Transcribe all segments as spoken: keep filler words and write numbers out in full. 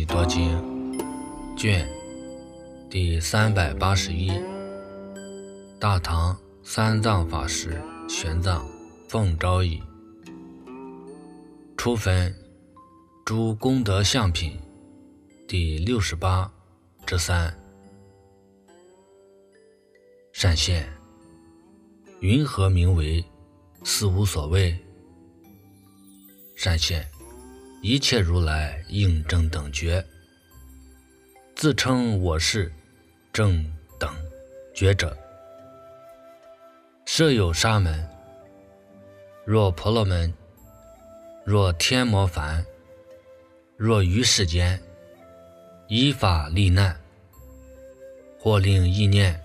弥陀经》卷第三百八十一，大唐三藏法师玄奘奉诏译，初分诸功德相品第六十八之三。善现，云何名为似无所谓？善现，一切如来应正等觉，自称我是正等觉者。设有沙门，若婆罗门，若天魔梵，若于世间依法历难，或令意念，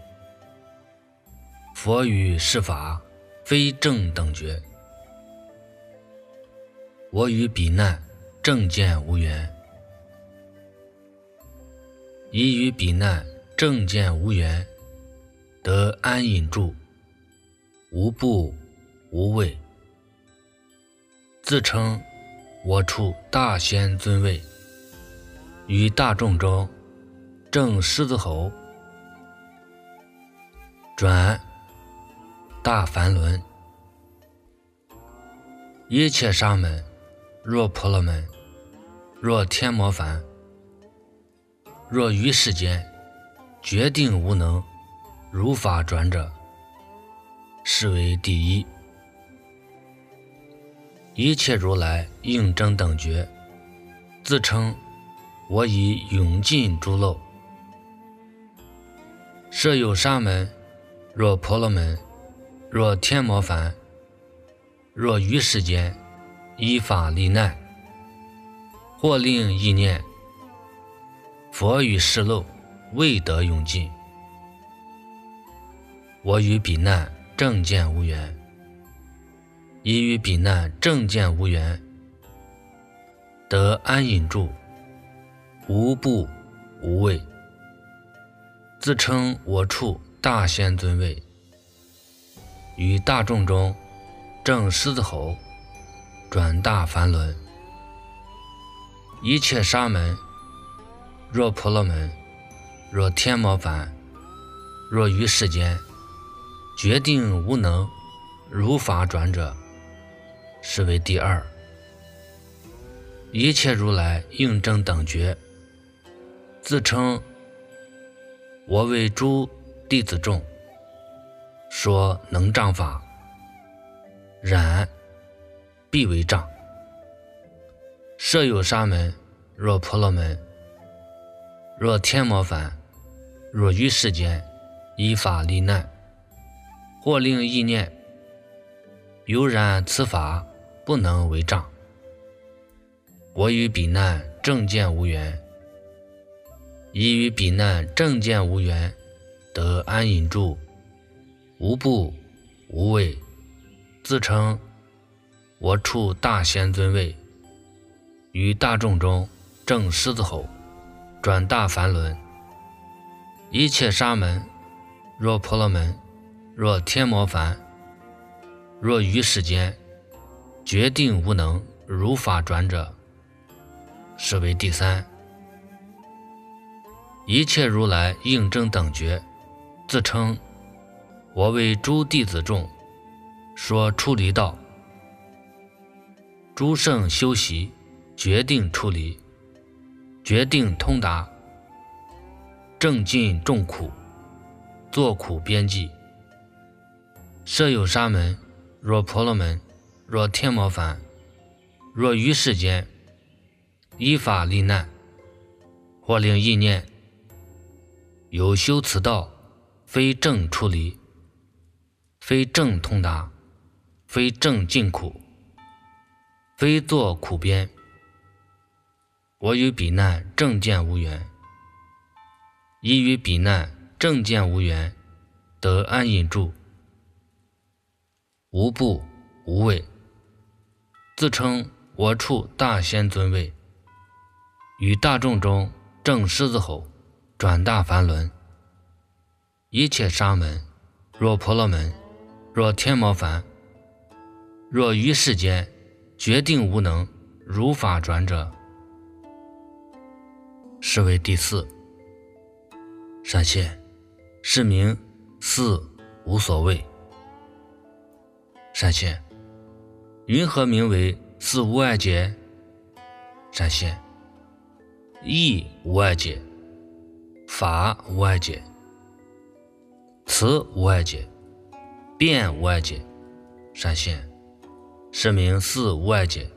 佛与是法非正等觉，我与彼难正见无缘，宜与彼难正见无缘，得安隐住，无怖无畏，自称我处大仙尊位，于大众中正狮子吼，转大梵轮。一切沙门，若婆罗门，若天魔梵，若于世间决定无能如法转者，是为第一。一切如来应正等觉，自称我已永尽诸漏。设有沙门，若婆罗门，若天魔梵，若于世间依法历难，或令意念，佛与是漏未得永尽，我与彼难正见无缘，宜与彼难正见无缘，得安隐住，无怖无畏，自称我处大仙尊位，于大众中正狮子吼，转大梵轮。一切沙门，若婆罗门，若天魔梵，若于世间决定无能如法转者，是为第二。一切如来应正等觉，自称我为诸弟子众说能障法，然必为障。设有沙门，若婆罗门，若天魔梵，若于世间依法历难，或令意念，犹然此法不能为障，我与彼难正见无缘，宜与彼难正见无缘，得安隐住，无怖无畏，自称我处大仙尊位，于大众中正狮子吼，转大梵轮。一切沙门，若婆罗门，若天魔梵，若于世间决定无能如法转者，是为第三。一切如来应正等觉，自称我为诸弟子众说出离道，诸圣修习决定出离，决定通达，正尽众苦，作苦边际。设有沙门，若婆罗门，若天魔梵，若于世间依法历难，或令意念，有修此道非正出离，非正通达，非正尽苦，非作苦边，我与彼难正见无缘，宜与彼难正见无缘，得安隐住，无怖无畏，自称我处大仙尊位，于大众中正狮子吼，转大梵轮。一切沙门，若婆罗门，若天魔梵，若于世间决定无能如法转者， 是为第四。闪现，是名四无所谓。闪现，云何名为四无碍解？闪现，义无碍解，法无碍解，词无碍解，辩无碍解。闪现，是名四无碍解。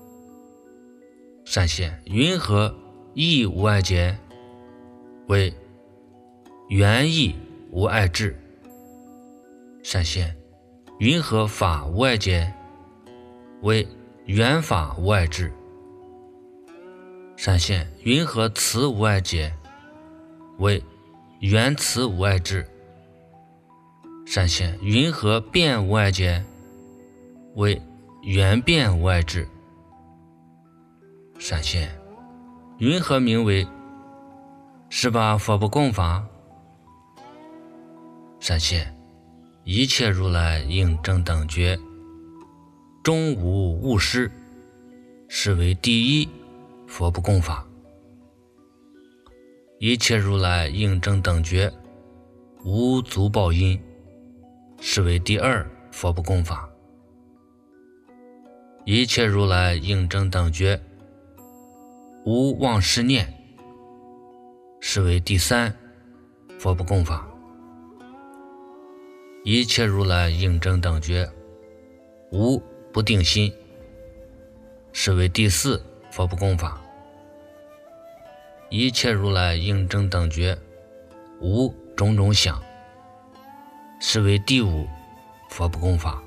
闪现，云何义无碍解？为原义无碍智。闪现，云何法无碍解？为原法无碍智。闪现，云何词无碍解？为原词无碍智。闪现，云何辩无碍解？为原辩无碍智。闪现，云何名为十八佛不共法？闪现，一切如来应正等觉，终无误失，是为第一佛不共法。一切如来应正等觉，无足报因，是为第二佛不共法。一切如来应正等觉，无忘失念，是为第三佛不共法。一切如来应正等觉，无不定心，是为第四佛不共法。一切如来应正等觉，无种种想，是为第五佛不共法。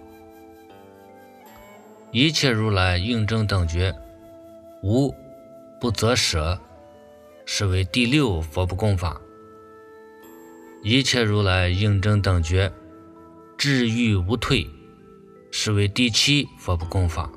一切如来应正等觉，无不择舍，是为第六佛不共法。一切如来应正等觉，至欲无退，是为第七佛不共法。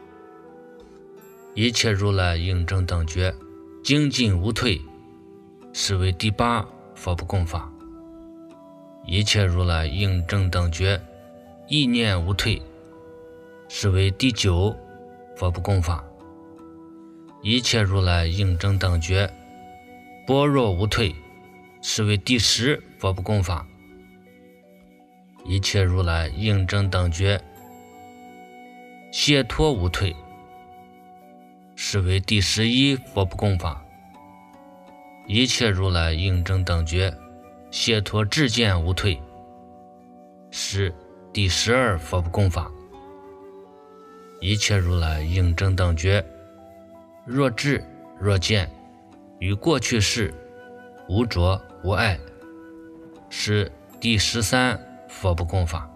一切如来应正等觉，精进无退，是为第八佛不共法。一切如来应正等觉，意念无退，是为第九佛不共法。一切如来应正等觉，般若无退，是为第十佛不共法。一切如来应正等觉，解脱无退，是为第十一佛不共法。一切如来应正等觉，解脱智见无退，是第十二佛不共法。一切如来应正等觉，若智若见，于过去世无着无碍，是第十三佛不共法。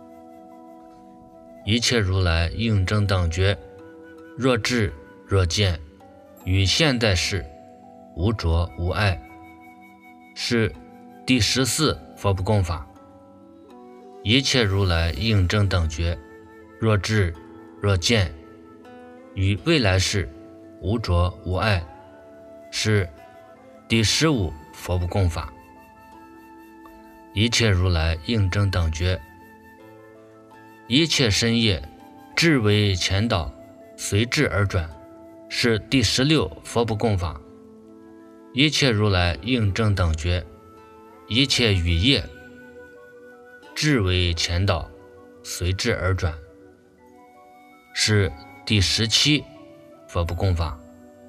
一切如来应正等觉，若智若见，于现在世无着无碍，是第十四佛不共法。一切如来应正等觉，若智若见，于未来世无着无碍，是第十五佛不共法。一切如来应正等觉，一切身业智为前导，随智而转，是第十六佛不共法。一切如来应正等觉，一切语业智为前导，随智而转，是第十七佛不共法。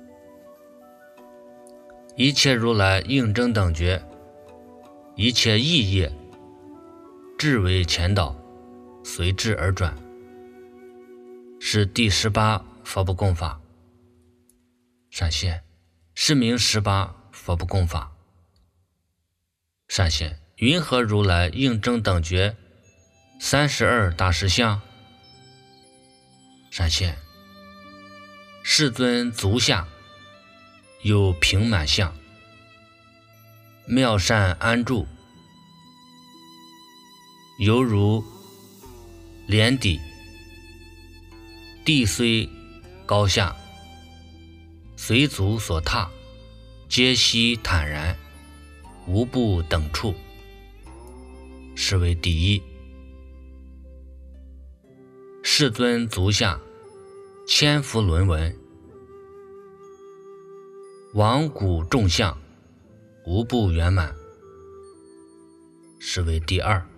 一切如来应正等觉，一切意业智为前导，随智而转，是第十八佛不共法。闪现，是名十八佛不共法。闪现，云何如来应正等觉，三十二大实相？闪现，世尊足下有平满相，妙善安住，犹如莲底，地虽高下，随足所踏，皆悉坦然，无不等处，是为第一。世尊足下千福轮文， 王骨众相，无不圆满，是为第二。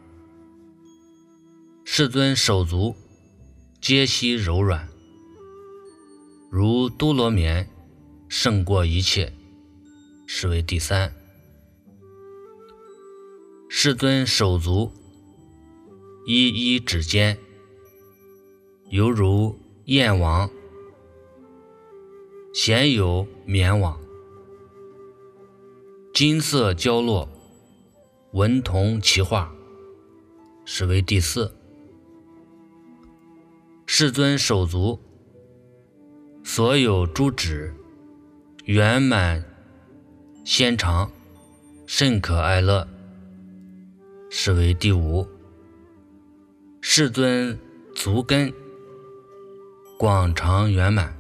世尊手足皆悉柔软，如多罗绵，胜过一切，是为第三。世尊手足一一指尖，犹如燕网，鲜有绵网，金色交落，文铜齐化，是为第四。世尊手足所有诸指圆满纤长，甚可爱乐，是为第五。世尊足根广长圆满，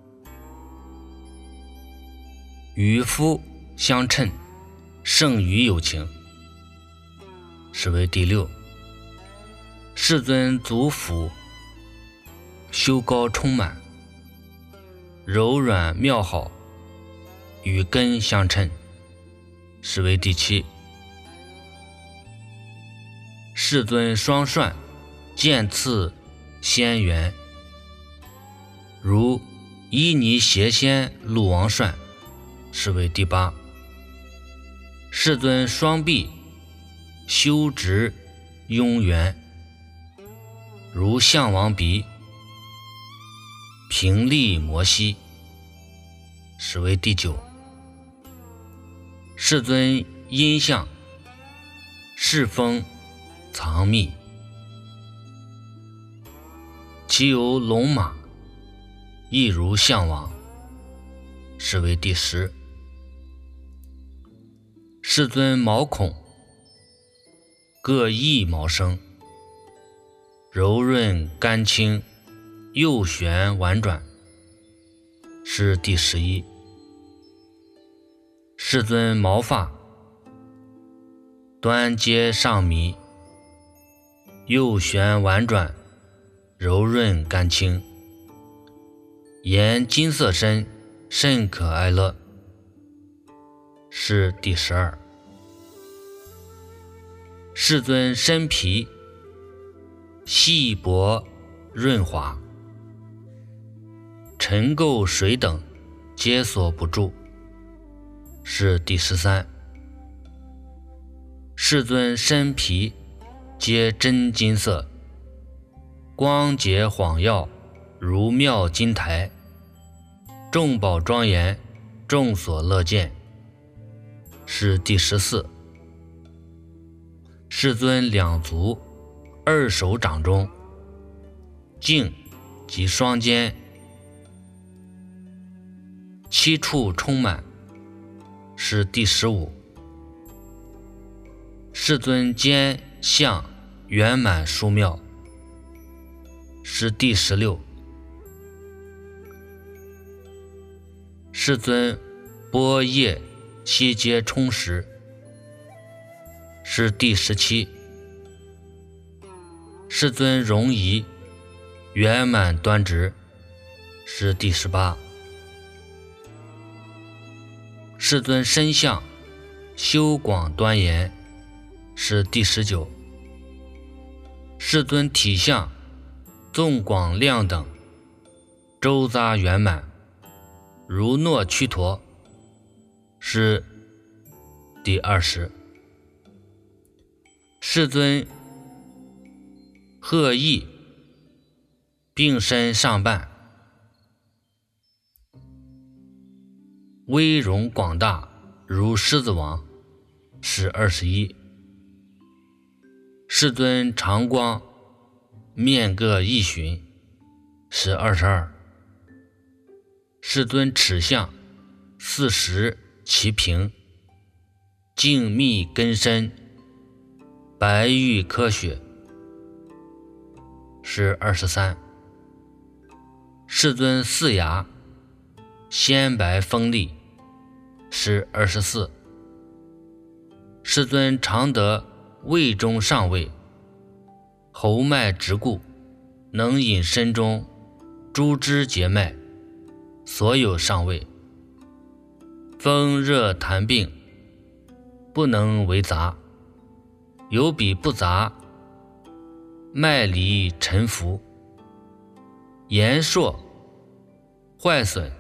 与夫相称，胜于有情，是为第六。世尊足腹修高充满，柔软妙好，与根相称，是为第七。世尊双涮剑刺仙缘，如伊尼邪仙鹿王涮，是为第八。世尊双臂修直雍圆，如象王鼻平利摩西，是为第九。世尊音相世风藏密，其有龙马，亦如象王，是为第十。世尊毛孔各一毛生，柔润甘清，右旋婉转，是第十一。世尊毛发端阶上弥，右旋婉转，柔润甘清，颜金色身，甚可爱乐，是第十二。世尊身皮细薄润滑，尘垢水等皆所不住，是第十三。世尊身皮皆真金色，光洁晃耀，如妙金台，众宝庄严，众所乐见，是第十四。世尊两足二手掌中，颈及双肩七处充满，是第十五。世尊肩相圆满殊妙，是第十六。世尊波叶悉皆充实，是第十七。世尊容仪圆满端直，是第十八。世尊身相修广端严，是第十九。世尊体相纵广量等，周匝圆满，如诺屈陀，是第二十。世尊鹤翼并身上半，威容广大，如狮子王，是二十一。世尊长光面各一旬，是二十二。世尊齿相四十齐平，净密根深，白玉科学，是二十三。世尊四牙鲜白锋利，是二十四。世尊常得胃中上位，喉脉直固，能引身中诸支节脉，所有上位， 风热痰病，不能为杂，有比不杂，脉离沉浮，炎硕、坏损、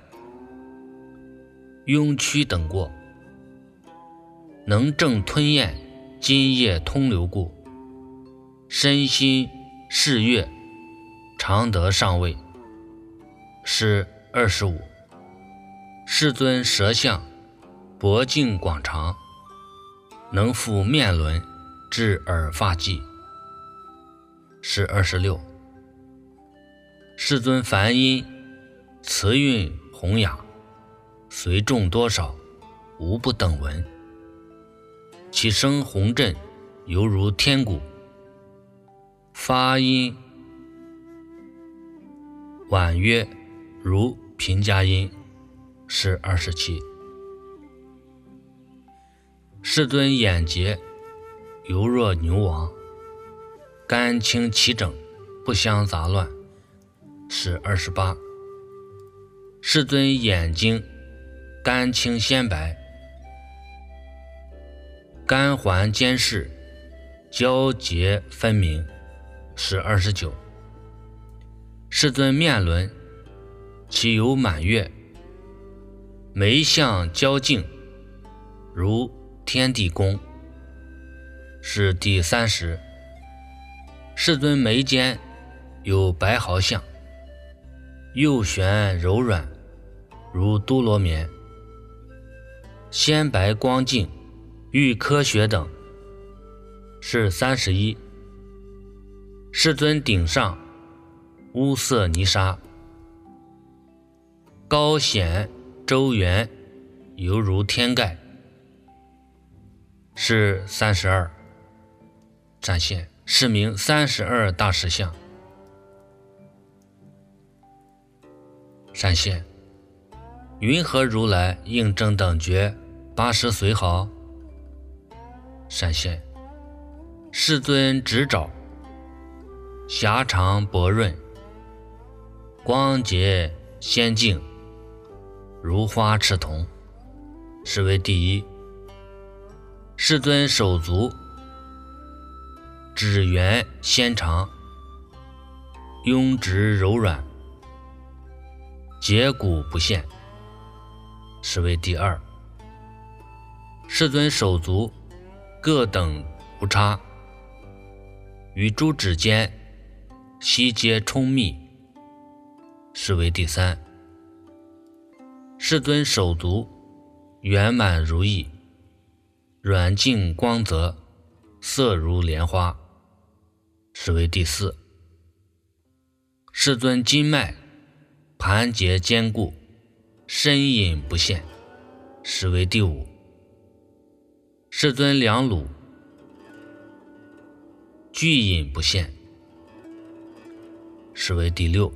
痈曲等过，能正吞咽津液通流故，身心适悦，常得上位。是二十五。世尊舌相，脖颈广长，能覆面轮至耳发际。是二十六。世尊梵音，词韵洪雅，随众多少，无不等闻。其声洪震，犹如天鼓，发音婉约，如平假音。是二十七。世尊眼睫，犹若牛王，肝清齐整，不相杂乱。是二十八。世尊眼睛，肝清鲜白，肝环坚实，交结分明。是二十九。世尊面轮，其有满月，眉相交净，如天地宫。是第三十。世尊眉间有白毫相，右旋柔软，如都罗棉，鲜白光净，玉科学等。是三十一。世尊顶上乌色泥沙，高显周圆，犹如天盖。是三十二。展现是名三十二大实相。闪现云何如来应正等觉八十随好？闪现世尊指爪，狭长薄润，光洁鲜净，如花赤铜。是为第一。世尊手足，指缘纤长，痈直柔软，节骨不现。是为第二。世尊手足各等无差，与诸指间悉皆充密。是为第三。世尊手足圆满如意，软净光泽，色如莲花。是为第四。世尊筋脉盘结坚固，深隐不现。是为第五。世尊两乳聚隐不现。是为第六。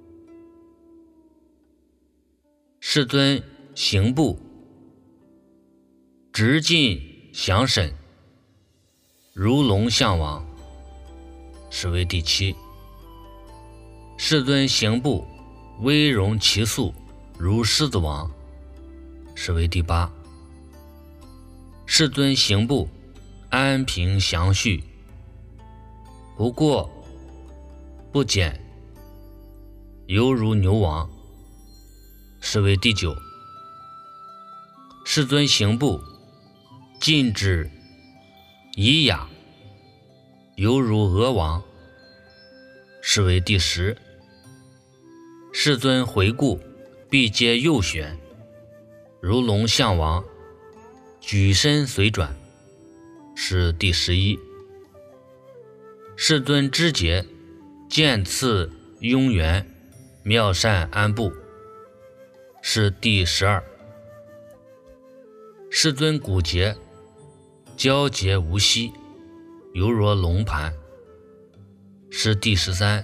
世尊行步直进详审，如龙象王。是为第七。世尊行步威容其速，如狮子王。是为第八。世尊行步安平详叙，不过不减，犹如牛王。是为第九。世尊行步禁止仪雅，犹如鹅王。是为第十。世尊回顾必皆右旋，如龙象王，举身随转。是第十一。世尊肢节渐次拥圆，妙善安步。是第十二。世尊骨节交结无息，犹若龙盘。是第十三。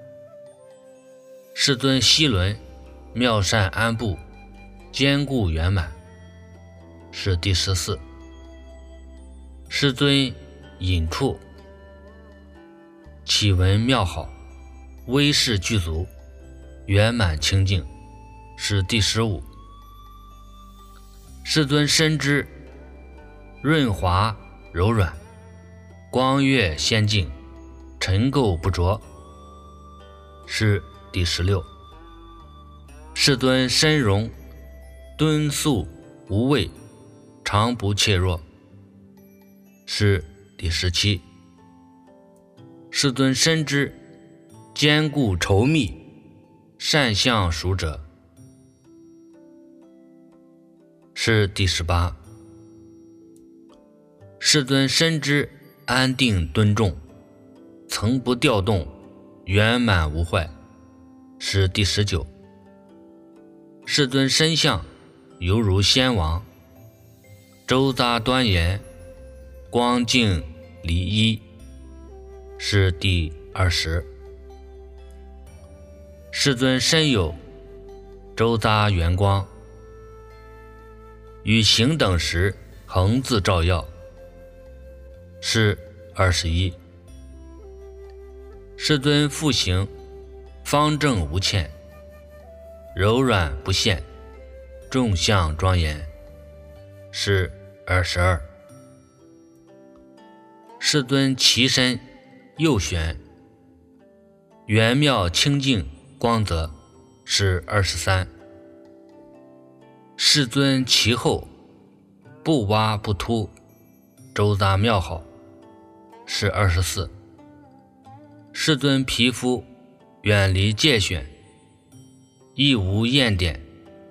世尊膝轮妙善安步，坚固圆满。是第十四。世尊隐处启闻妙好，威势具足，圆满清净。是第十五。 世尊身之润滑柔软，光悦仙境，尘垢不着，是第十六。世尊身容敦肃无畏，常不怯弱，是第十七。世尊身之坚固稠密，善相属者，是第十八。世尊身之安定敦重，曾不调动，圆满无坏，是第十九。世尊身相犹如仙王，周匝端严，光净离一，是第二十。世尊身有周匝圆光，与行等时恒自照耀，是二十一。世尊复行方正无欠，柔软不现，众相庄严，是二十二。世尊其身右旋，圆妙清净光泽，是二十三。世尊其后不洼不凸，周匝妙好，是二十四。世尊皮肤远离界选，亦无厌点，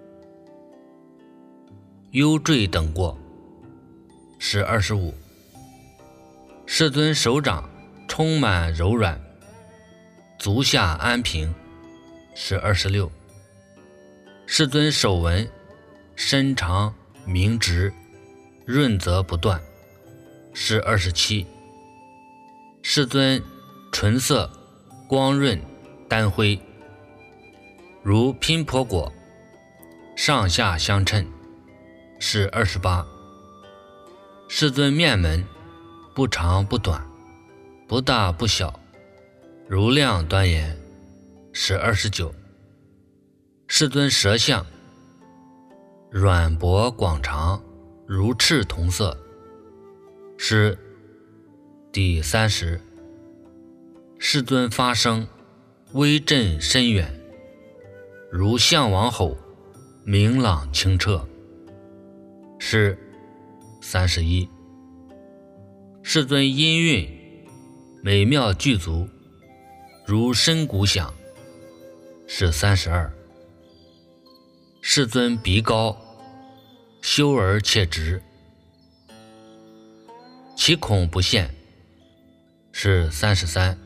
幽坠等过，是二十五。世尊手掌充满柔软，足下安平，是二十六。世尊手纹身长明直，润泽不断，是二十七。世尊唇色光润丹灰，如拼婆果，上下相称，是二十八。世尊面门不长不短，不大不小，如亮端严，是二十九。世尊舌相软薄广长，如赤铜色，是第三十。世尊发声威震深远，如象王吼，明朗清澈，是三十一。世尊音韵美妙具足，如深鼓响，是三十二。世尊鼻高，修而且直，其孔不现，是三十三。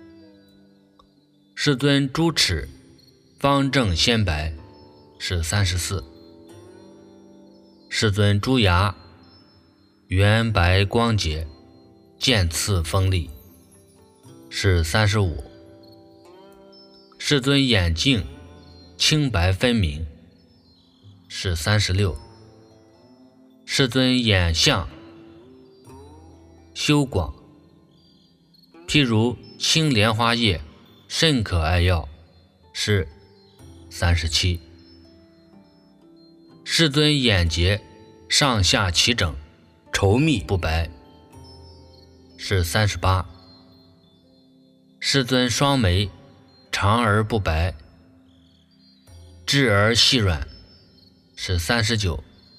世尊诸齿方正鲜白，是三十四。世尊诸牙圆白光洁，渐次锋利，是三十五。世尊眼睛清白分明，是三十六。世尊眼相修广，譬如青莲花叶，甚可爱耀，是三十七。世尊眼睫上下齐整，稠密不白，是三十八。世尊双眉长而不白，质而细软，是三十九。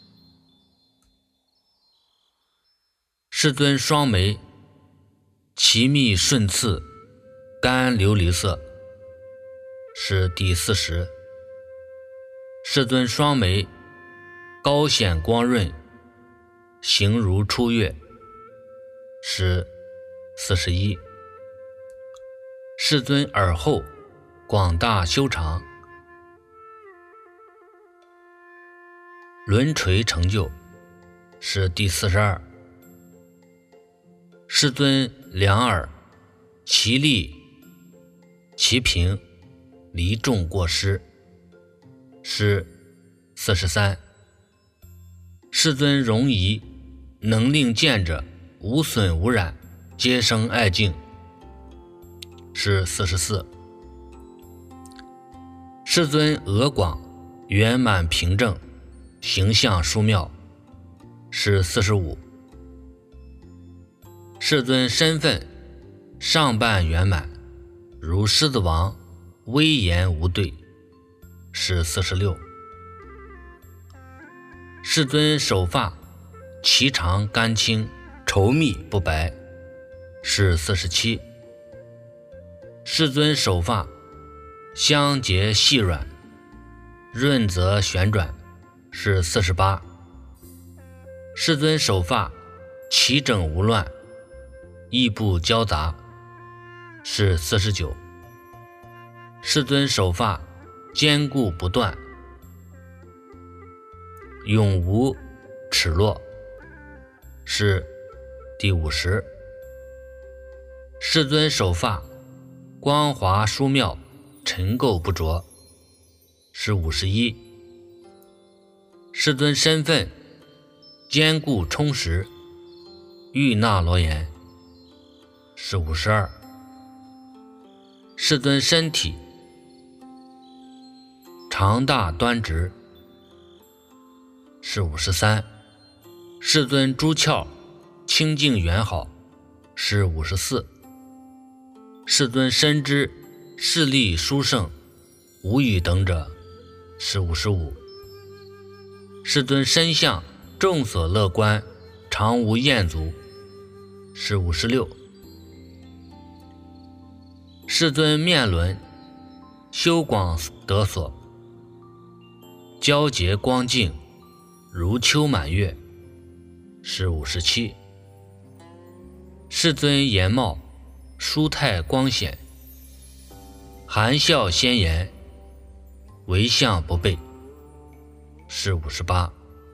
世尊双眉齐密顺次，干琉璃色，是第四十。世尊双眉高显光润，形如初月，是四十一。世尊耳后广大修长，轮垂成就，是第四十二。世尊两耳其立其平，离众过失，是四十三。世尊容仪能令见者无损无染，皆生爱敬，是四十四。世尊额广圆满平正，形象殊妙， 是四十五。世尊身份上半圆满，如狮子王，威严无对，是四十六。世尊手发颀长干青，稠密不白，是四十七。世尊手发香洁细软，润泽旋转，是四十八。世尊手发齐整无乱，亦不交杂，是四十九。世尊手发坚固不断，永无齿落，是第五十。世尊手发光滑殊妙，尘垢不着，是五十一。世尊身份坚固充实，玉纳罗延，是五十二。世尊身体长大端直，是五十三。世尊诸窍清净圆好，是五十四。世尊深知势力殊胜，无与等者，是五十五。世尊身相众所乐观，常无厌足，是五十六。世尊面轮修广得所，交结光净，如秋满月，是五十七。世尊颜貌殊态光显，含笑鲜颜，为相不悖，是五十八。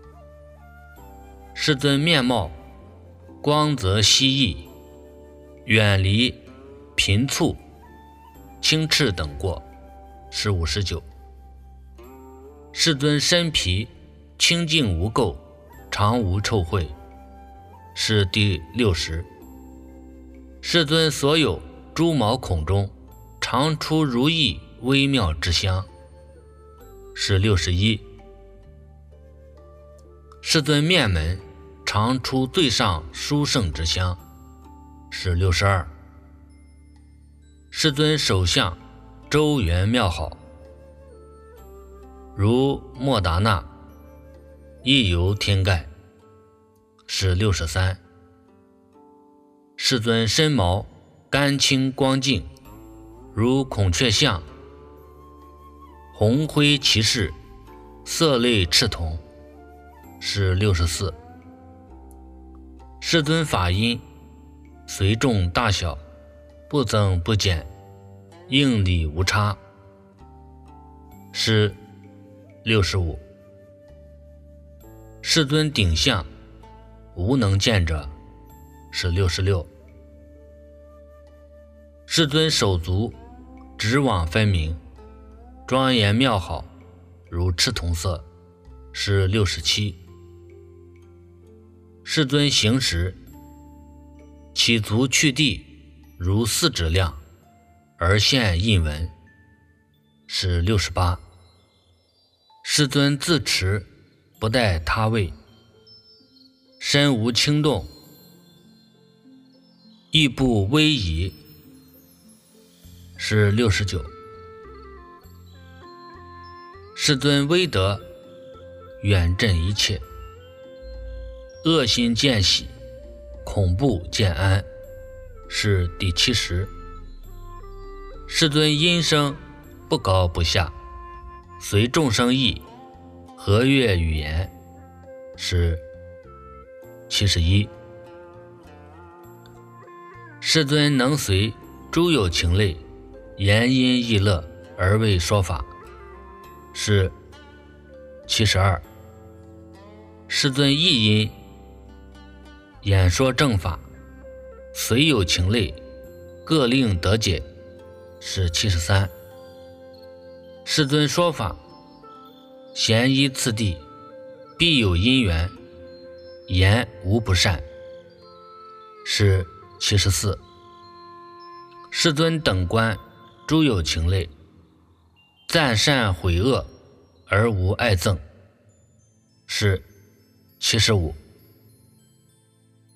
世尊面貌光泽希异，远离贫促轻赤等过，是五十九。世尊身皮清净无垢，常无臭秽，是第六十。世尊所有诸毛孔中常出如意微妙之香，是六十一。世尊面门常出最上殊胜之香，是六十二。世尊手相周圆妙好，如莫达那，亦犹天盖，是六十三。世尊身毛干清光净，如孔雀相，红灰其饰，色类赤铜，是六十四。世尊法音随众大小，不增不减，应理无差，是六十五。世尊顶相无能见者，是六十六。世尊手足直往分明，庄严妙好，如赤铜色，是六十七。世尊行时起足去地，如四指量，而现印纹，是六十八。世尊自持不待他位，身无轻动，亦不威仪，是六十九。世尊威德远震一切，恶心见喜，恐怖见安，是第七十。世尊音声不高不下，随众生意，和悦语言，是七十一。世尊能随诸有情类，言音意乐而为说法，是七十二。世尊意音演说正法，随有情类，各令得解，是七十三。世尊说法咸依次第，必有因缘，言无不善，是七十四。世尊等观诸有情类，赞善毁恶而无爱憎，是七十五。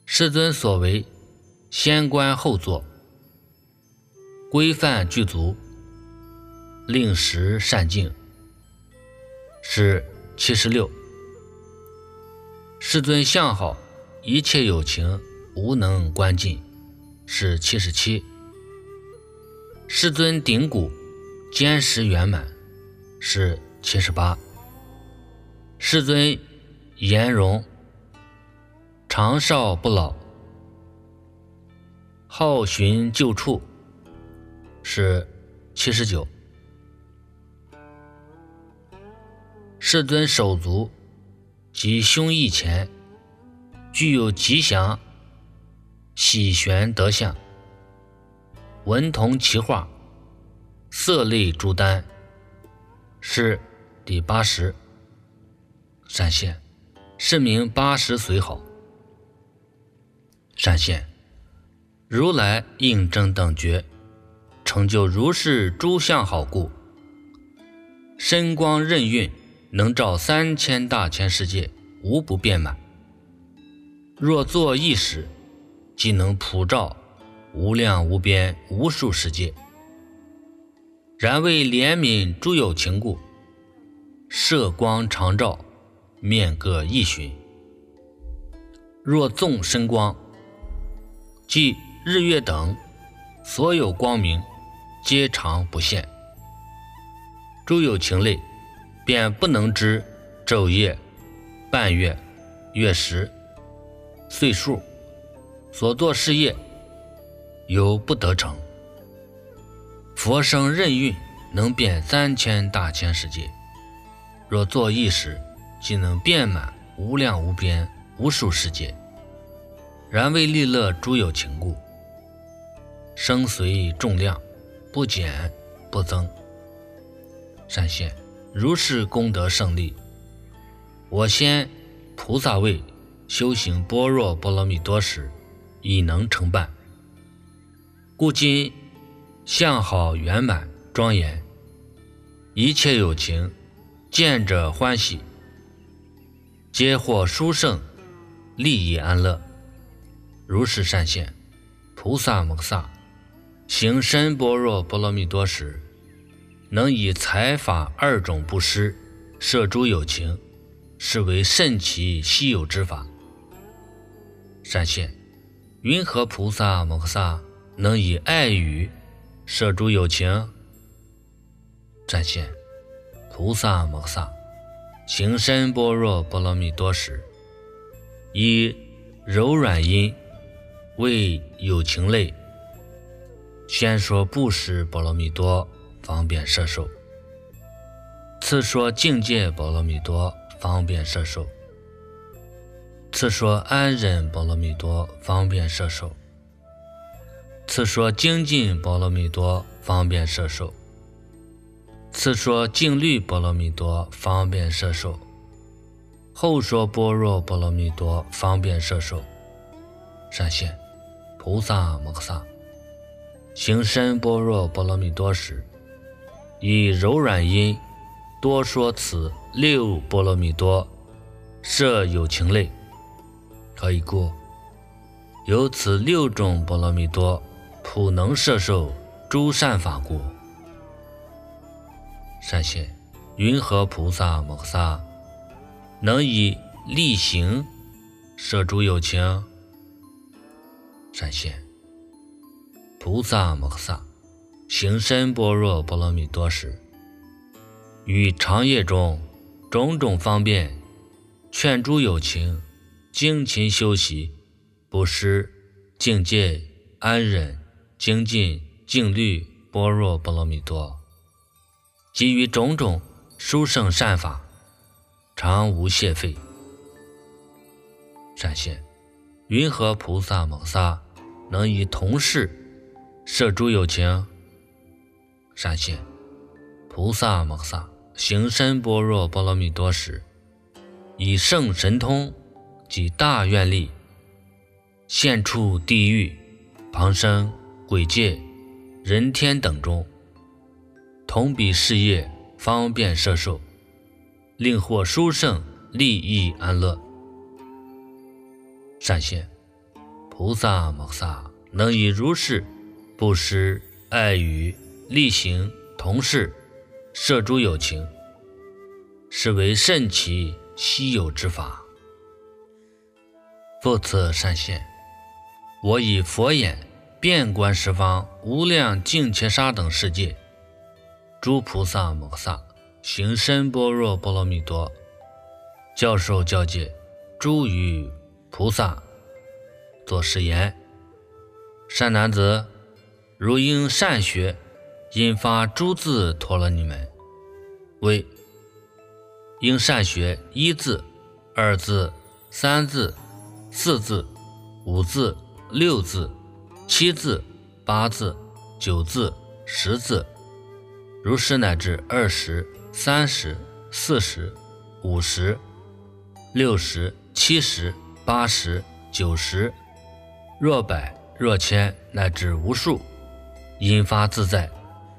世尊所为先观后作，规范具足，令时善境，是七十六。世尊相好，一切有情无能观尽，是七十七。世尊顶骨坚实圆满，是七十八。世尊颜容长少不老，好寻旧处，是七十九。世尊手足及胸臆前具有吉祥喜玄德相，文同其画，色类诸丹，是第八十。闪现，是名八十随好。闪现，如来应正等觉，成就如是诸相好故，身光任运，能照三千大千世界，无不遍满。若作一时，即能普照无量无边无数世界。然为怜悯诸有情故，摄光常照，面各一旬。若纵身光，即日月等所有光明，皆常不现。诸有情类，便不能知昼夜、半月、月时、岁数，所作事业，犹不得成。佛生任运，能遍三千大千世界。若作一时，即能遍满无量无边无数世界。然为利乐诸有情故，生随重量，不减不增。闪现，如是功德胜利，我先菩萨位修行般若波罗蜜多时，已能成办。故今相好圆满庄严，一切有情见者欢喜，皆获殊胜利益安乐。如是善现，菩萨摩诃行深般若波罗蜜多时，能以财法二种布施摄诸有情，是为甚奇稀有之法。善现，云何菩萨摩诃能以爱语摄诸有情？善现，菩萨摩诃行深般若波罗蜜多时，以柔软音为有情类先说布施波罗蜜多，方便摄受；次说境界波罗蜜多，方便摄受；次说安忍波罗蜜多，方便摄受；次说精进波罗蜜多，方便摄受；次说净律波罗蜜多，方便摄受；后说般若波罗蜜多，方便摄受。善现，菩萨摩诃行深般若波罗蜜多时，以柔软音多说此六波罗蜜多，摄有情类。何以故？有此六种波罗蜜多，普能摄受诸善法故。善现，云何菩萨摩诃能以力行摄诸有情？善现，菩萨摩诃行深般若波罗蜜多时，于长夜中种种方便，劝诸有情精勤修习布施、境界、安忍、精进、净律、般若波罗蜜多，给予种种殊胜善法，常无懈废。善现，云何菩萨摩诃能以同事摄诸有情？善现，菩萨摩诃行深般若波罗蜜多时，以圣神通及大愿力，现处地狱、旁生、鬼界、人天等中，同彼事业，方便摄受，令获殊胜利益安乐。善现， 菩萨摩萨能以如是布施、爱语、力行、同事摄诸有情，是为甚奇稀有之法。复次善现，我以佛眼遍观十方无量净切沙等世界，诸菩萨摩萨行深般若波罗蜜多，教授教诫诸于菩萨，作是言：善男子，如应善学，引发诸字陀罗尼门，为应善学一字、二字、三字、四字、五字、六字、七字、八字、九字、十字，如是乃至二十、三十、四十、五十、六十、七十、八十、九十，若百若千乃至无数，引发自在。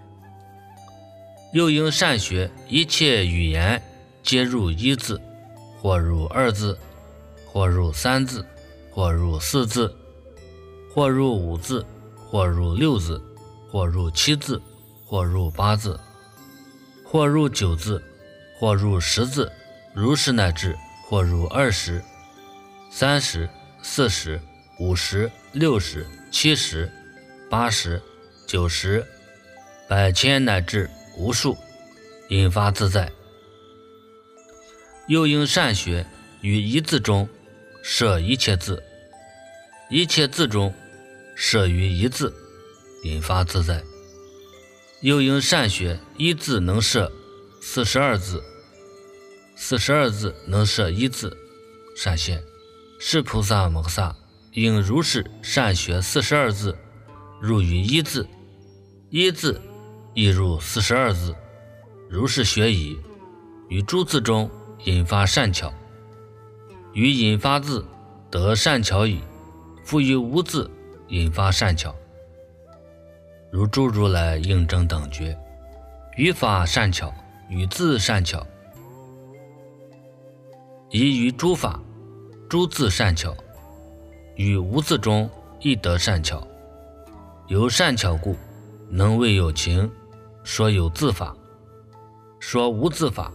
又应善学一切语言，皆入一字，或入二字，或入三字，或入四字，或入五字，或入六字，或入七字，或入八字，或入九字，或入十字，如是乃至或入二十、三十、四十、五十、六十、七十、八十、九十、百千乃至无数，引发自在。又应善学于一字中摄一切字，一切字中摄于一字，引发自在。又应善学一字能摄四十二字，四十二字能摄一字，善现，是菩萨摩萨应如是善学四十二字，入于一字，一字亦入四十二字，如是学已，于诸字中引发善巧，于引发字得善巧矣，复于无字引发善巧，如诸如来应证等觉，于法善巧，于字善巧，宜于诸法诸字善巧，于无字中亦得善巧。由善巧故，能为有情说有字法，说无字法；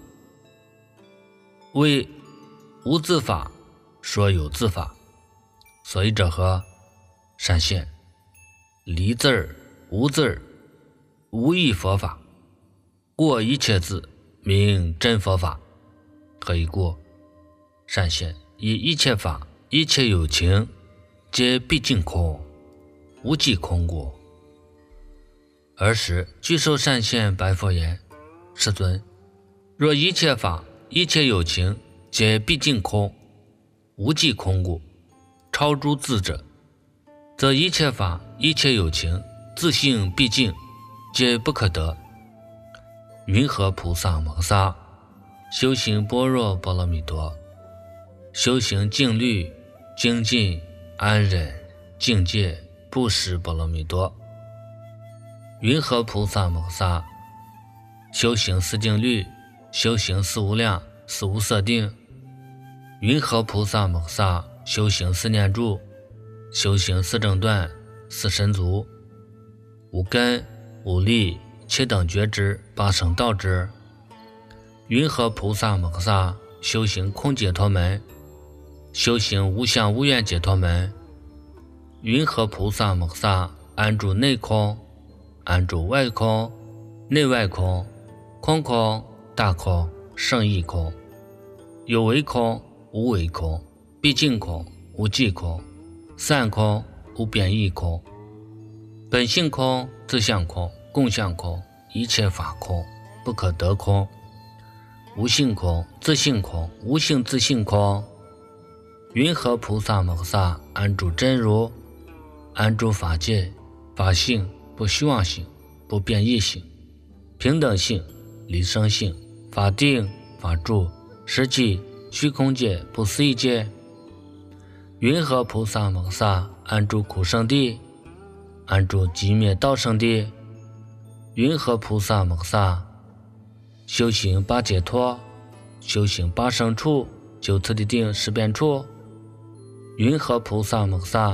为无字法说有字法。所以者何？善现，离字儿无字儿，无异佛法，过一切字，名真佛法。何以故？善现，以一切法一切有情，皆毕竟空，无际空故。尔时具受善现白佛言：世尊，若一切法一切有情，皆毕竟空，无际空故，超诸字者，则一切法一切有情自性毕竟，皆不可得。云何菩萨摩萨修行般若波罗蜜多，修行静虑、精进、安忍、境界、布施波罗蜜多？云何菩萨摩萨修行四静虑，修行四无量、四无色定？云何菩萨摩萨修行四念住，修行四正断、四神足、五根、五力、七等觉知、八圣道之？云何菩萨摩萨修行空解脱门，修行无相无愿解脱门？云何菩萨摩萨安住内空，安住外空、内外空、空空、大空、胜义空、有为空、无为空、毕竟空、无际空、散空、无变异空、本性空、自相空、共相空、一切法空、不可得空、无性空、自性空、无性自性空？云何菩萨摩萨安住真如，安住法界、法性、不虚妄性、不变异性、平等性、离生性、法定、法住、实际、虚空界、不思议界？云何菩萨摩萨安住苦圣地，安住寂灭道圣地？云何菩萨摩萨修行八解脱，修行八胜处、九次第定、十变处？云何菩萨摩萨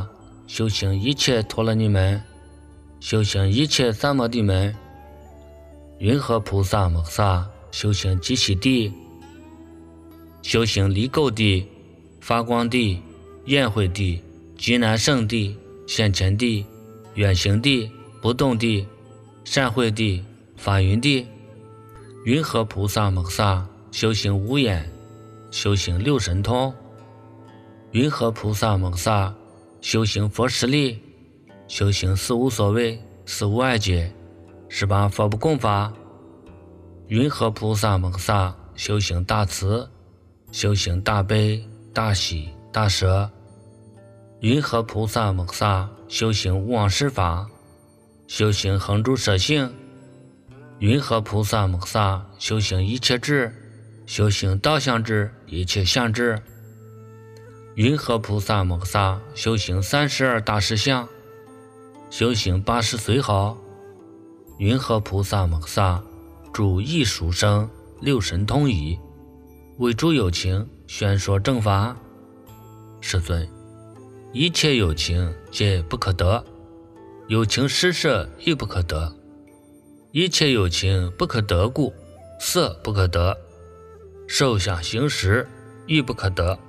修行一切陀罗尼门，修行一切三摩地门。云何菩萨摩诃萨修行极喜地，修行离垢地、发光地、宴会地、极难胜地、现前地、远行地、不动地、善会地、法云地。云何菩萨摩诃萨修行无眼，修行六神通。云何菩萨摩诃萨修行佛实力，修行四无所谓、四无碍解、十八佛不共法。云何菩萨摩诃萨修行大慈，修行大悲、大喜、大舍。云何菩萨摩诃萨修行无妄施法，修行恒住舍性。云何菩萨摩诃萨修行一切智，修行道相智、一切相智。云何菩萨摩诃萨修行三十二大实相，修行八十随好。云何菩萨摩诃萨住一殊生，六神通已，为诸有情宣说正法。世尊，一切有情皆不可得，有情施设亦不可得。一切有情不可得故，色不可得，受想行识亦不可得。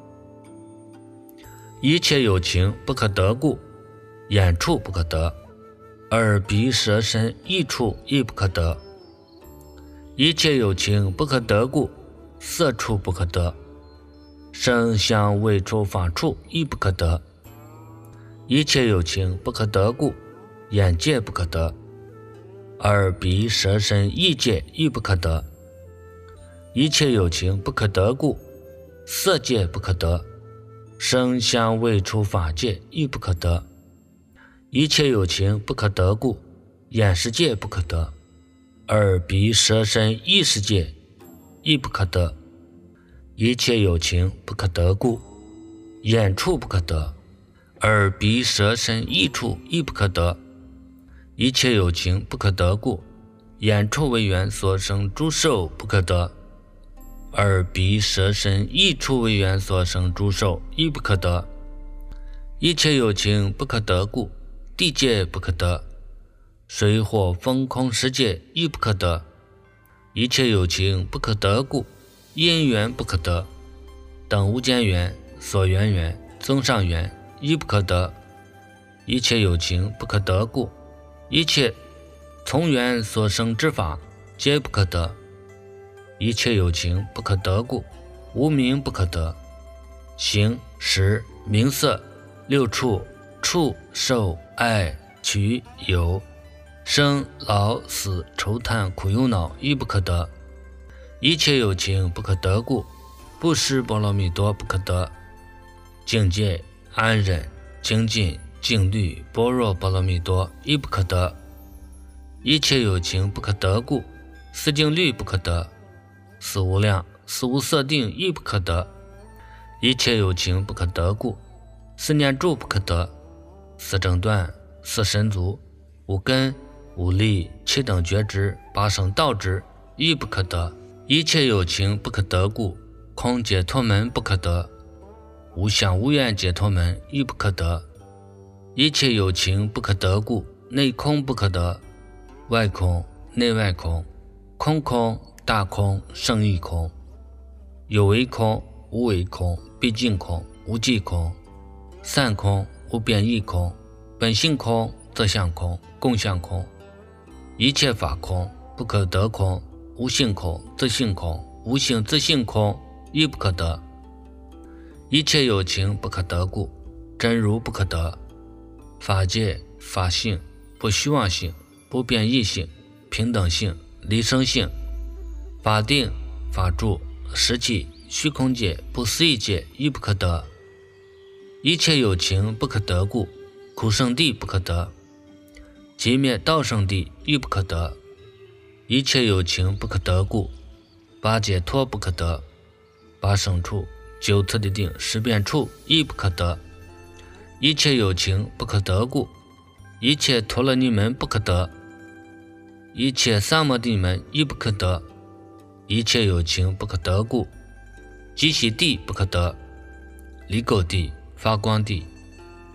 一切有情不可得故，眼处不可得，耳鼻舌身意处亦不可得。一切有情不可得故，色处不可得，声香味触法处亦不可得。一切有情不可得故，眼界不可得，耳鼻舌身意界亦不可得。一切有情不可得故，色界不可得，声香味触法界亦不可得。一切有情不可得故，眼识界不可得，耳鼻舌身意识界亦不可得。一切有情不可得故，眼处不可得，耳鼻舌身意处亦不可得。一切有情不可得故，眼处为缘所生诸受不可得，耳鼻舌身意处为缘所生诸受亦不可得。一切有情不可得故，地界不可得，水火风空世界亦不可得。一切有情不可得故，因缘不可得，等无间缘、所缘缘、增上缘亦不可得。一切有情不可得故，一切从缘所生之法皆不可得。一切有情不可得故，无明不可得，形识名色六处触受爱取有生老死愁叹苦忧恼亦不可得。一切有情不可得故，布施波罗蜜多不可得，境界安忍精进静虑般若波罗蜜多亦不可得。一切有情不可得故，四静虑不可得，四无量四无色定亦不可得。一切有情不可得故，四念住不可得，四正断四神足五根五力七等觉知八圣道知亦不可得。一切有情不可得故，空解脱门不可得，无想无愿解脱门亦不可得。一切有情不可得故，内空不可得，外空内外空，空空大空胜义空，有为空无为空，毕竟空无际空，散空无变异空，本性空则相空共相空。一切法空不可得空，无性空自性空，无性自性空亦不可得。一切有情不可得故，真如不可得，法界法性不虚妄性不变异性平等性离生性法定法住实际虚空界不思议界亦不可得。一切有情不可得故，苦圣地不可得，极灭道圣地亦不可得。一切有情不可得故，八解脱不可得，八圣处九次第定十变处亦不可得。一切有情不可得故，一切陀罗尼门不可得，一切三摩地门亦不可得。一切有情不可得故，极喜地不可得，离垢地发光地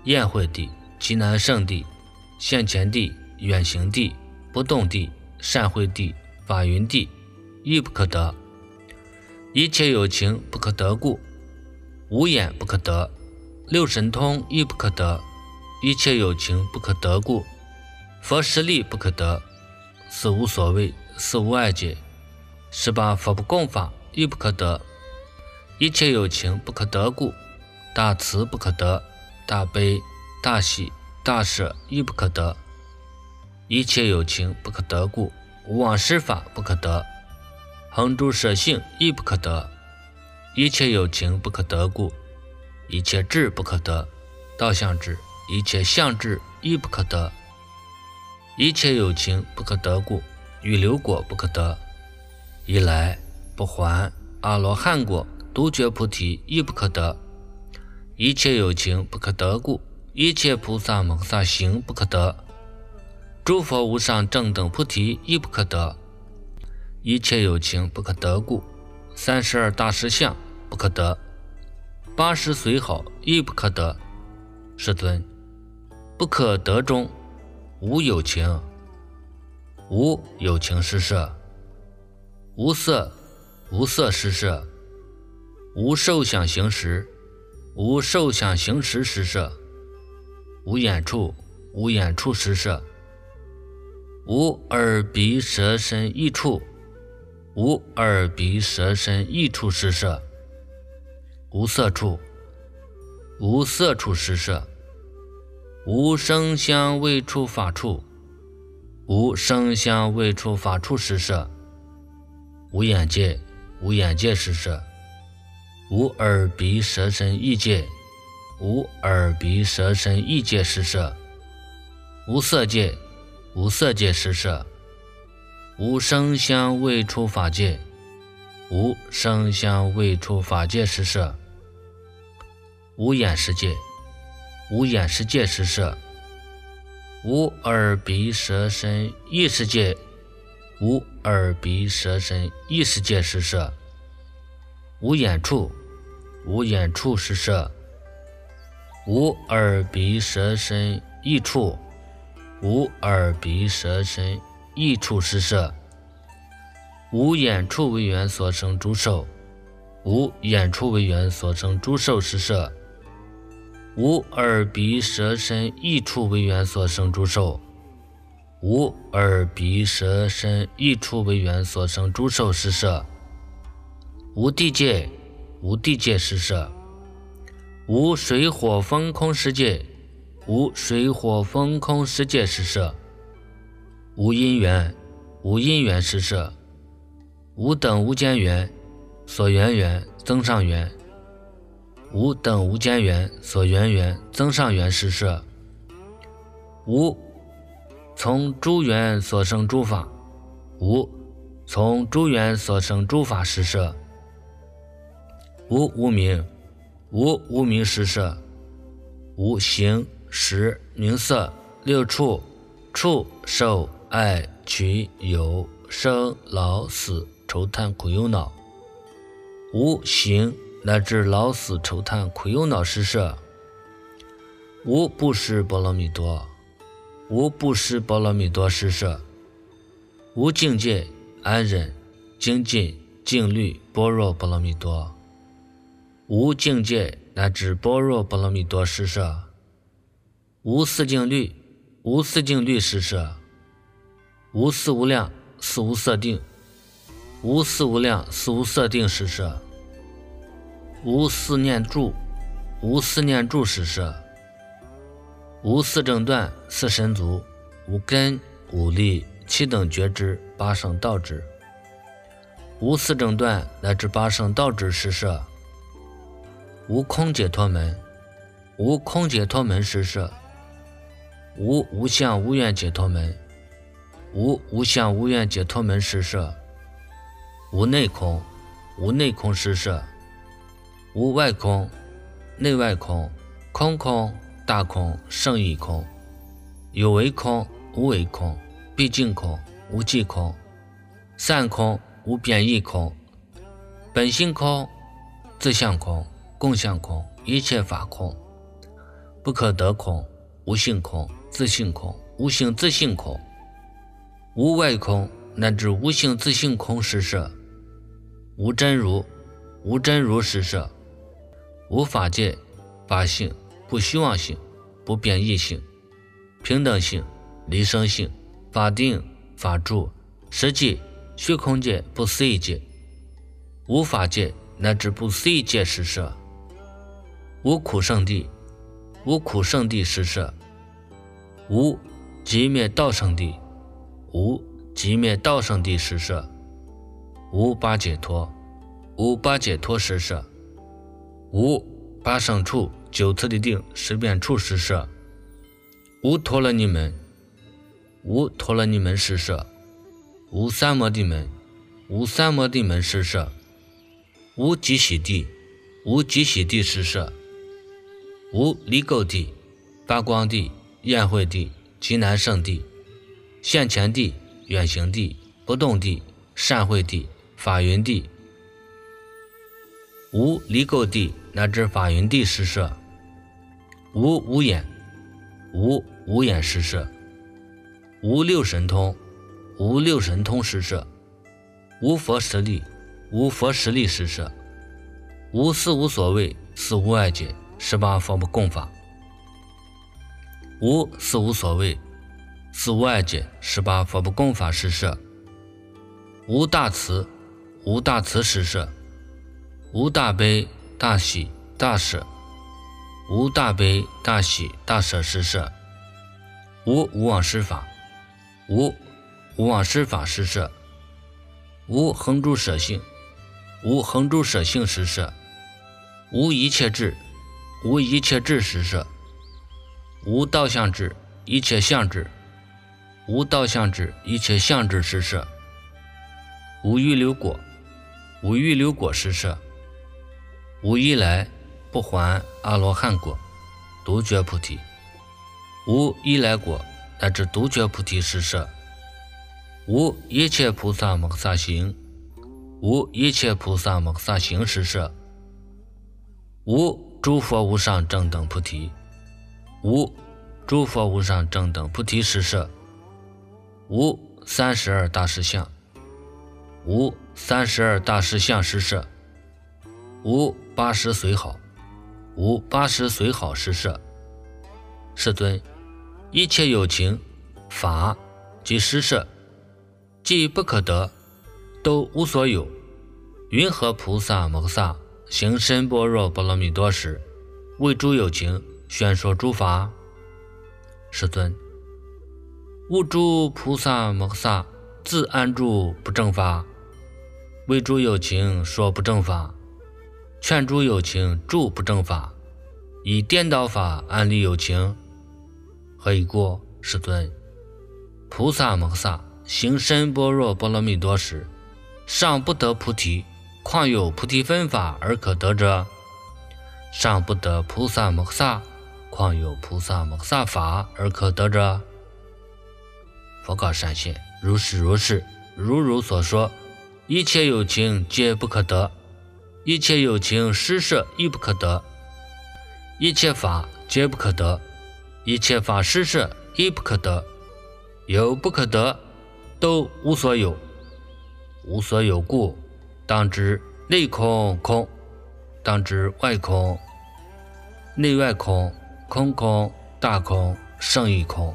宴会地、极难胜地、现前地、远行地、不动地、善会地、法云地，亦不可得。一切有情不可得故，五眼不可得，六神通亦不可得。一切有情不可得故，佛实力不可得，四无所谓，四无碍界，十八佛不共法亦不可得。一切有情不可得故，大慈不可得，大悲、大喜、大舍亦不可得。一切有情不可得故，无妄施法不可得，恒诸舍性亦不可得。一切有情不可得故，一切智不可得，道相智、一切相智亦不可得。一切有情不可得故，预流果不可得，一来不还阿罗汉果、独觉菩提亦不可得。一切有情不可得故，一切菩萨摩萨行不可得，诸佛无上正等菩提亦不可得。一切有情不可得故，三十二大实相不可得，八十随好亦不可得。世尊，不可得中无有情，无有情施设，无色无色施设，无受想行识，无受想行识施设，无眼处无眼处施设，无耳鼻舌身意处，无耳鼻舌身意处施设，无色处无色处施设，无声香味触法处，无声香味触法处施设，无眼界无眼界施设，无耳鼻舌身意界，无耳鼻舌身意界施设，无色界无色界施设，无声香味触法界，无声香味触法界施设，无眼识界无眼识界施设，无耳鼻舌身意识界，无耳鼻舌身意识界施设，无眼处无眼处施设，无耳鼻舌身意处，无耳鼻舌身意处施设，无眼处为缘所生诸受，无眼处为缘所生诸受施设，无耳鼻舌身意处为缘所生诸受，无耳鼻舌身意处为缘所生诸受施设，无地界无地界施设，无水火风空世界，无水火风空世界施设，无因缘无因缘施设，无等无间缘所缘缘增上缘，无等无间缘所缘缘增上缘施设，无从诸缘所生诸法，无从诸缘所生诸法施设，无无明无无明施设，无形识名色六处触受爱取有生老死愁叹苦忧恼，无形乃至老死愁叹苦忧恼施设，无布施波罗蜜多无布施波罗蜜多施设，无境界安忍精进静虑般若波罗蜜多，无境界乃至般若波罗蜜多施设，无四境律无四境律施设，无四无量四无色定无四无量四无色定施设，无四念住无四念住施设，无四正断四神足无根无力七等觉知八圣道智，无四正断乃至八圣道智施设，无空解脱门无空解脱门施设，无无相无愿解脱门无无相无愿解脱门施设，无内空无内空施设，无外空内外空空空大空胜义空，有为空无为空毕竟空无际空散空无变异空本性空自相空共相空一切法空， 不可得空，无性空，自性空，无性自性空，无外空乃至无性自性空实摄，无真如，无真如实摄，无法界、法性、不虚妄性、不变异性、平等性、离生性、法定、法住、实际、虚空界、不思议界，无法界乃至不思议界实摄，无苦圣地，无苦圣地实摄，无极灭道圣地，无极灭道圣地实摄，无八解脱，无八解脱实摄，无八圣处九次第定十遍处实摄，无陀罗尼门，无陀罗尼门实摄，无三摩地门，无三摩地门实摄，无极喜地，无极喜地实摄，无离垢地、发光地、宴会地、极难胜地、现前地、远行地、不动地、善会地、法云地，无离垢地乃至法云地实摄，无无眼，无无眼实摄，无六神通，无六神通实摄，无佛实力，无佛实力实摄，无四无所谓，四无碍解，十八佛不共法，无四无所谓，四无碍解，十八佛不共法实摄，无大慈，无大慈实摄，无大悲大喜大舍，无大悲大喜大舍实摄，无无妄施法，无无妄施法实摄，无恒诸舍性，无恒诸舍性实摄，无一切智，无一切智实摄，无道相智，一切相智，无道相智，一切相智实摄，无预流果，无预流果实摄，无一来不还阿罗汉果，独觉菩提，无一来果乃至独觉菩提实摄，无一切菩萨摩诃萨行，无一切菩萨摩诃萨行实摄，无诸佛无上正等菩提，无诸佛无上正等菩提实摄，无三十二大士相，无三十二大士相实摄，无八十随好，无八十随好实摄。世尊，一切有情法及施设，既不可得，都无所有。云何菩萨摩诃萨行深般若波罗蜜多时，为诸有情宣说诸法？世尊，吾诸菩萨摩诃萨自安住不正法，为诸有情说不正法，劝诸有情住不正法，以颠倒法安利有情。何以故？世尊，菩萨摩诃萨行深般若波罗蜜多时，尚不得菩提，况有菩提分法而可得者？尚不得菩萨摩诃萨，况有菩萨摩诃萨法而可得者？佛告善现，如是如是，如汝所说，一切有情皆不可得，一切有情施设亦不可得，一切法皆不可得，一切法施设亦不可得，有不可得，都无所有。无所有故，当知内空空，当知外空，内外空，空空大空，胜义空。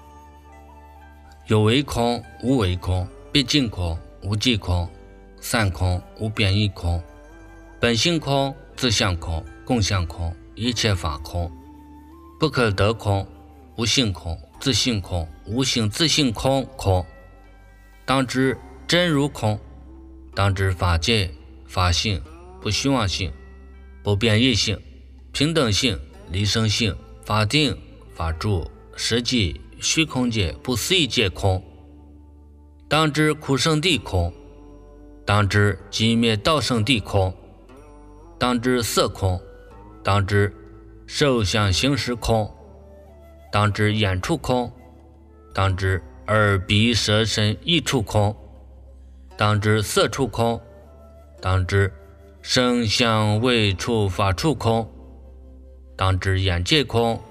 有为空，无为空，毕竟空，无际空，散空，无变异空，本性空，自相空，共相空，一切法空，不可得空，无性空，自性空，无性自性空空。当知真如空，当知法界法性，不虚妄性，不变异性，平等性，离生性，法定法住，实际虚空界，不思议界空。当知苦圣地空，当知极灭道圣地空，当知色空，当知受想行识空，当知眼处空，当知耳鼻舌身意处空，当知色处空，当知声香味触法处空，当知眼界空，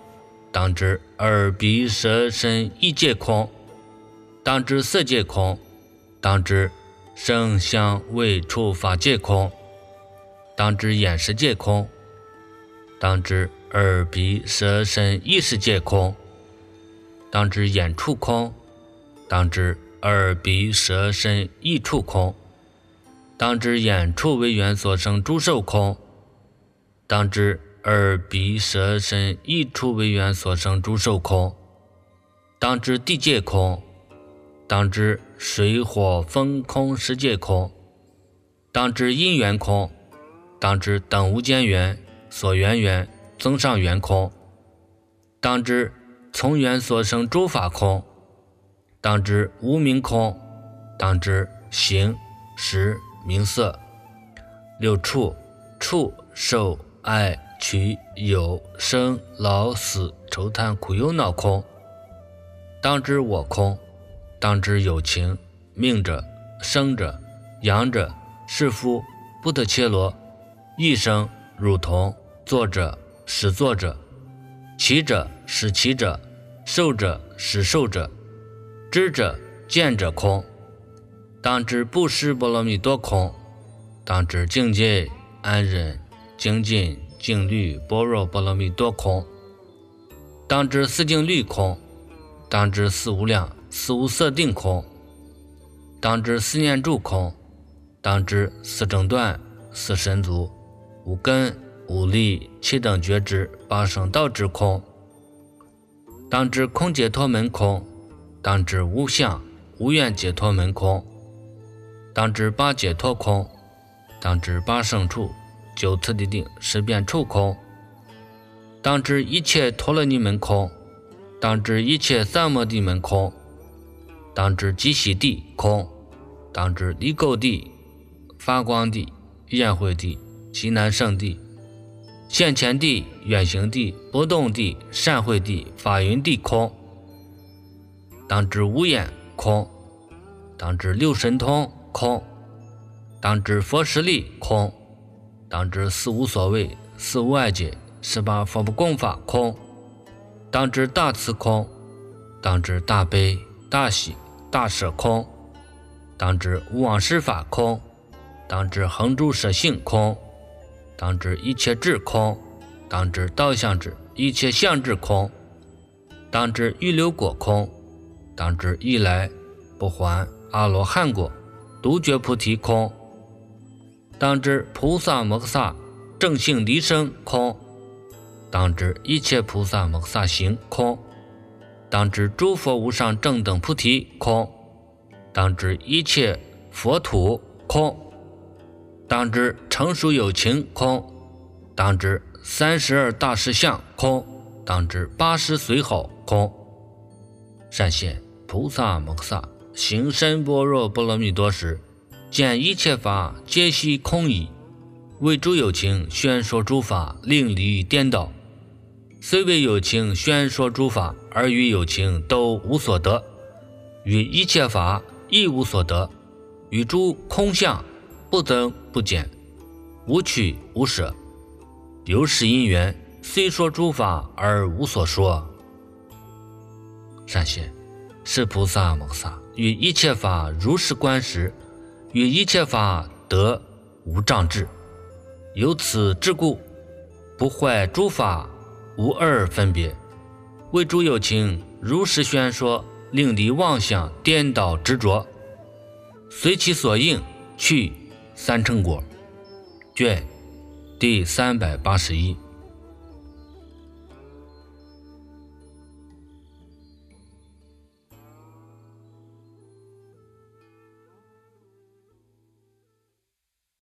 当知耳鼻舌身意界空，当知色界空，当知声香味触法界空，当知眼识界空，当知耳鼻舌身意识界空，当知眼触空，当知耳鼻舌身意触空，当知眼触为缘所生诸受空，当知耳鼻舌身意触为缘所生诸受空，当知地界空，当知水火风空十界空，当知因缘空，当知等无间缘所缘缘增上缘空，当知从缘所生诸法空，当知无明空，当知形识名色六处触受爱取有生老死愁叹苦忧恼空，当知我空，当知有情命者生者养者是夫不得切罗一生乳童作者使作者起者使起者受者使受者知者见者空，当知布施波罗蜜多空，当知境界安忍精进净律般若波罗蜜多空，当知四境律空，当知四无量四无色定空，当知四念住空，当知四正断四神足五根五力七等觉知八圣道之空，当知空解脱门空，当知无相无愿解脱门空，当知八解脱空，当知八圣处九次第定十变处空，当知一切陀罗尼门空，当知一切三摩地门空，当知极喜地空，当知离垢地发光地焰慧地极难胜地现前地远行地不动地善慧地法云地空，当知无眼空，当知六神通空，当知佛实力空，当知四无所谓四无碍解十八佛不共法空，当知大慈空，当知大悲大喜大舍空，当知无往事法空，当知恒诸舍性空，当知一切智空，当知道相智一切相智空，当知预流果空，当知一来不还阿罗汉果独觉菩提空，当知菩萨摩诃萨正性离生空，当知一切菩萨摩诃萨行空，当知诸佛无上正等菩提空，当知一切佛土空，当知成熟有情空，当知三十二大士相空，当知八十随好空。善现菩萨摩诃萨行深般若波罗蜜多时，见一切法皆悉空矣，为诸有情宣说诸法，令离于颠倒。虽为有情宣说诸法，而与有情都无所得，与一切法亦无所得，与诸空相不增不减，无取无舍。由是因缘，虽说诸法而无所说。善现是菩萨摩诃萨与一切法如是观时，与一切法得无障智，由此智故，不坏诸法无二分别，为诸有情如实宣说，令离妄想颠倒执着，随其所应去三乘果。卷第三百八十一。